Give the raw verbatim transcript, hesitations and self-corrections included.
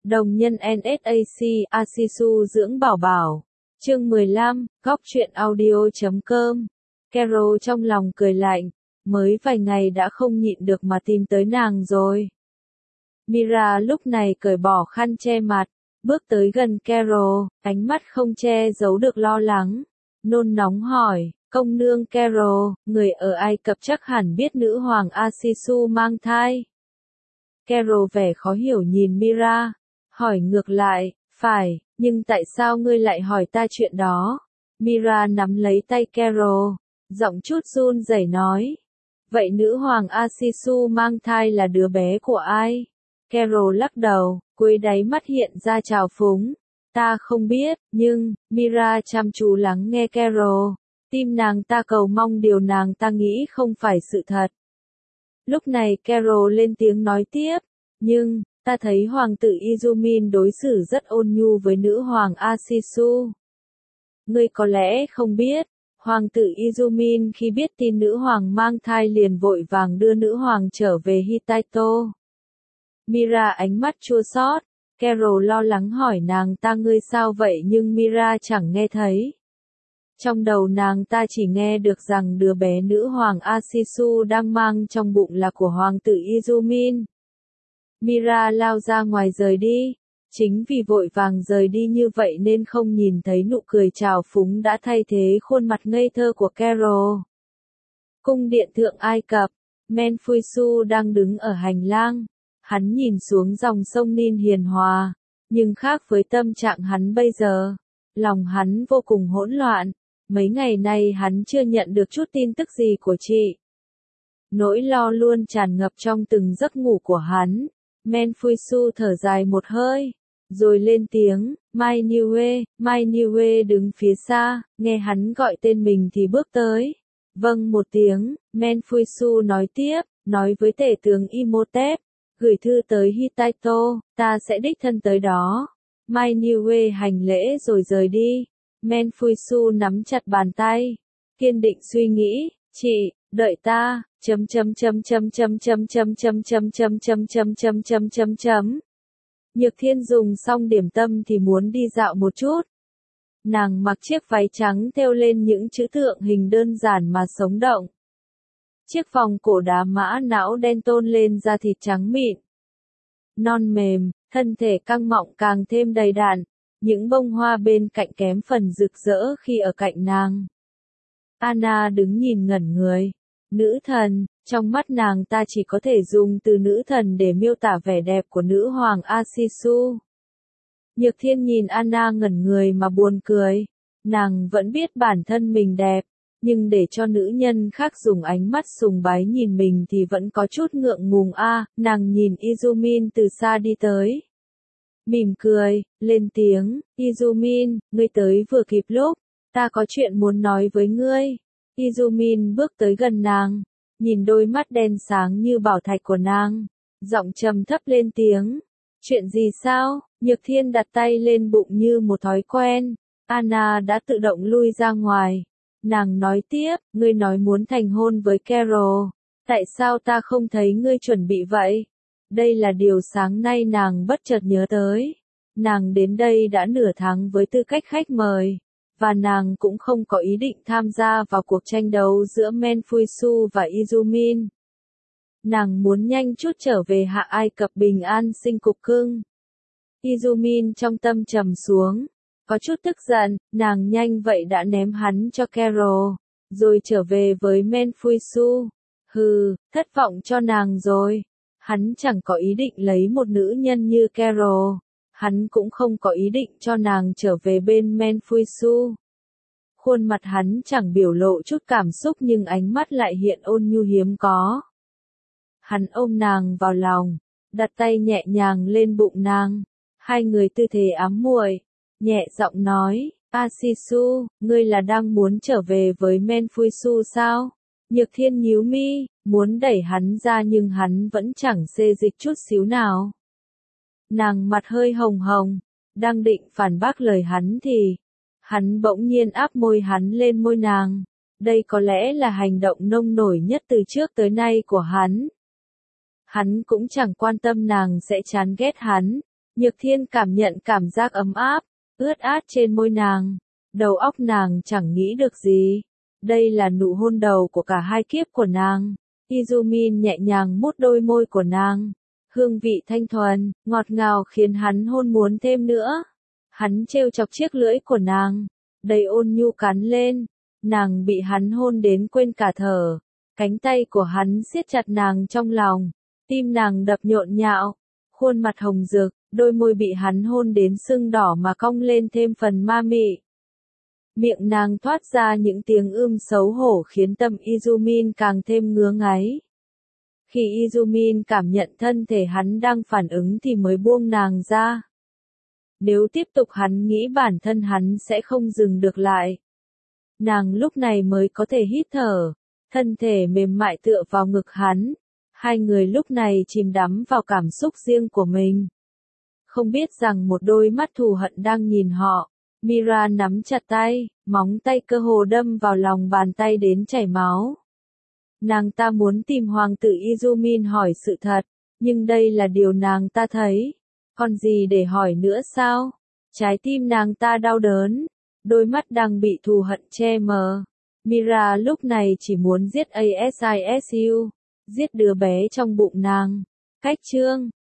Đồng nhân en ét a xê, Asisu dưỡng bảo bảo. Chương mười lăm, góc truyện audio chấm com. Carol trong lòng cười lạnh, mới vài ngày đã không nhịn được mà tìm tới nàng rồi. Mira lúc này cởi bỏ khăn che mặt, bước tới gần Carol, ánh mắt không che giấu được lo lắng, nôn nóng hỏi, công nương Carol, người ở Ai Cập chắc hẳn biết nữ hoàng Asisu mang thai. Carol vẻ khó hiểu nhìn Mira, hỏi ngược lại, phải, nhưng tại sao ngươi lại hỏi ta chuyện đó? Mira nắm lấy tay Carol, giọng chút run rẩy nói, vậy nữ hoàng Asisu mang thai là đứa bé của ai? Carol lắc đầu, cuối đáy mắt hiện ra trào phúng, ta không biết, nhưng, Mira chăm chú lắng nghe Carol, tim nàng ta cầu mong điều nàng ta nghĩ không phải sự thật. Lúc này Carol lên tiếng nói tiếp, nhưng, ta thấy hoàng tử Izumin đối xử rất ôn nhu với nữ hoàng Asisu. Ngươi có lẽ không biết, hoàng tử Izumin khi biết tin nữ hoàng mang thai liền vội vàng đưa nữ hoàng trở về Hittito. Mira ánh mắt chua xót, Carol lo lắng hỏi nàng ta ngươi sao vậy nhưng Mira chẳng nghe thấy. Trong đầu nàng ta chỉ nghe được rằng đứa bé nữ hoàng Asisu đang mang trong bụng là của hoàng tử Izumin. Mira lao ra ngoài rời đi, chính vì vội vàng rời đi như vậy nên không nhìn thấy nụ cười trào phúng đã thay thế khuôn mặt ngây thơ của Carol. Cung điện thượng Ai Cập, Menfuisu đang đứng ở hành lang, hắn nhìn xuống dòng sông Nin hiền hòa, nhưng khác với tâm trạng hắn bây giờ, lòng hắn vô cùng hỗn loạn, mấy ngày nay hắn chưa nhận được chút tin tức gì của chị. Nỗi lo luôn tràn ngập trong từng giấc ngủ của hắn. Menfuisu thở dài một hơi, rồi lên tiếng, Mai Niue, Mai Niue đứng phía xa, nghe hắn gọi tên mình thì bước tới. Vâng một tiếng, Menfuisu nói tiếp, nói với tể tướng Imhotep, gửi thư tới Hittito, ta sẽ đích thân tới đó. Mai Niue hành lễ rồi rời đi. Menfuisu nắm chặt bàn tay, kiên định suy nghĩ, chị, đợi ta. Chấm chấm chấm chấm chấm chấm chấm chấm chấm chấm chấm chấm chấm chấm chấm chấm. Nhược Thiên dùng xong điểm tâm thì muốn đi dạo một chút. Nàng mặc chiếc váy trắng thêu lên những chữ tượng hình đơn giản mà sống động. Chiếc vòng cổ đá mã não đen tôn lên da thịt trắng mịn, non mềm, thân thể căng mọng càng thêm đầy đặn. Những bông hoa bên cạnh kém phần rực rỡ khi ở cạnh nàng. Anna đứng nhìn ngẩn người. Nữ thần, trong mắt nàng ta chỉ có thể dùng từ nữ thần để miêu tả vẻ đẹp của nữ hoàng Asisu. Nhược Thiên nhìn Anna ngẩn người mà buồn cười. Nàng vẫn biết bản thân mình đẹp, nhưng để cho nữ nhân khác dùng ánh mắt sùng bái nhìn mình thì vẫn có chút ngượng ngùng a. À, nàng nhìn Izumin từ xa đi tới. Mỉm cười, lên tiếng, Izumin, ngươi tới vừa kịp lúc, ta có chuyện muốn nói với ngươi. Izumin bước tới gần nàng, nhìn đôi mắt đen sáng như bảo thạch của nàng, giọng trầm thấp lên tiếng. Chuyện gì sao? Nhược Thiên đặt tay lên bụng như một thói quen. Anna đã tự động lui ra ngoài. Nàng nói tiếp, ngươi nói muốn thành hôn với Carol. Tại sao ta không thấy ngươi chuẩn bị vậy? Đây là điều sáng nay nàng bất chợt nhớ tới. Nàng đến đây đã nửa tháng với tư cách khách mời. Và nàng cũng không có ý định tham gia vào cuộc tranh đấu giữa Menfuisu và Izumin. Nàng muốn nhanh chút trở về Hạ Ai Cập bình an sinh cục cưng. Izumin trong tâm trầm xuống, có chút tức giận, nàng nhanh vậy đã ném hắn cho Carol, rồi trở về với Menfuisu. Hừ, thất vọng cho nàng rồi. Hắn chẳng có ý định lấy một nữ nhân như Carol. Hắn cũng không có ý định cho nàng trở về bên Menfuisu. Khuôn mặt hắn chẳng biểu lộ chút cảm xúc nhưng ánh mắt lại hiện ôn nhu hiếm có. Hắn ôm nàng vào lòng, đặt tay nhẹ nhàng lên bụng nàng. Hai người tư thế ám muội, nhẹ giọng nói, Asisu, ngươi là đang muốn trở về với Menfuisu sao? Nhược Thiên nhíu mi, muốn đẩy hắn ra nhưng hắn vẫn chẳng xê dịch chút xíu nào. Nàng mặt hơi hồng hồng, đang định phản bác lời hắn thì, hắn bỗng nhiên áp môi hắn lên môi nàng. Đây có lẽ là hành động nông nổi nhất từ trước tới nay của hắn. Hắn cũng chẳng quan tâm nàng sẽ chán ghét hắn, Nhược Thiên cảm nhận cảm giác ấm áp, ướt át trên môi nàng. Đầu óc nàng chẳng nghĩ được gì. Đây là nụ hôn đầu của cả hai kiếp của nàng. Izumin nhẹ nhàng mút đôi môi của nàng. Hương vị thanh thuần, ngọt ngào khiến hắn hôn muốn thêm nữa. Hắn trêu chọc chiếc lưỡi của nàng, đầy ôn nhu cắn lên. Nàng bị hắn hôn đến quên cả thở. Cánh tay của hắn siết chặt nàng trong lòng. Tim nàng đập nhộn nhạo. Khuôn mặt hồng rực, đôi môi bị hắn hôn đến sưng đỏ mà cong lên thêm phần ma mị. Miệng nàng thoát ra những tiếng ưm xấu hổ khiến tâm Izumin càng thêm ngứa ngáy. Khi Izumin cảm nhận thân thể hắn đang phản ứng thì mới buông nàng ra. Nếu tiếp tục hắn nghĩ bản thân hắn sẽ không dừng được lại. Nàng lúc này mới có thể hít thở, thân thể mềm mại tựa vào ngực hắn. Hai người lúc này chìm đắm vào cảm xúc riêng của mình. Không biết rằng một đôi mắt thù hận đang nhìn họ. Mira nắm chặt tay, móng tay cơ hồ đâm vào lòng bàn tay đến chảy máu. Nàng ta muốn tìm hoàng tử Izumin hỏi sự thật, nhưng đây là điều nàng ta thấy. Còn gì để hỏi nữa sao? Trái tim nàng ta đau đớn, đôi mắt đang bị thù hận che mờ. Mira lúc này chỉ muốn giết Asisu, giết đứa bé trong bụng nàng. Cách chương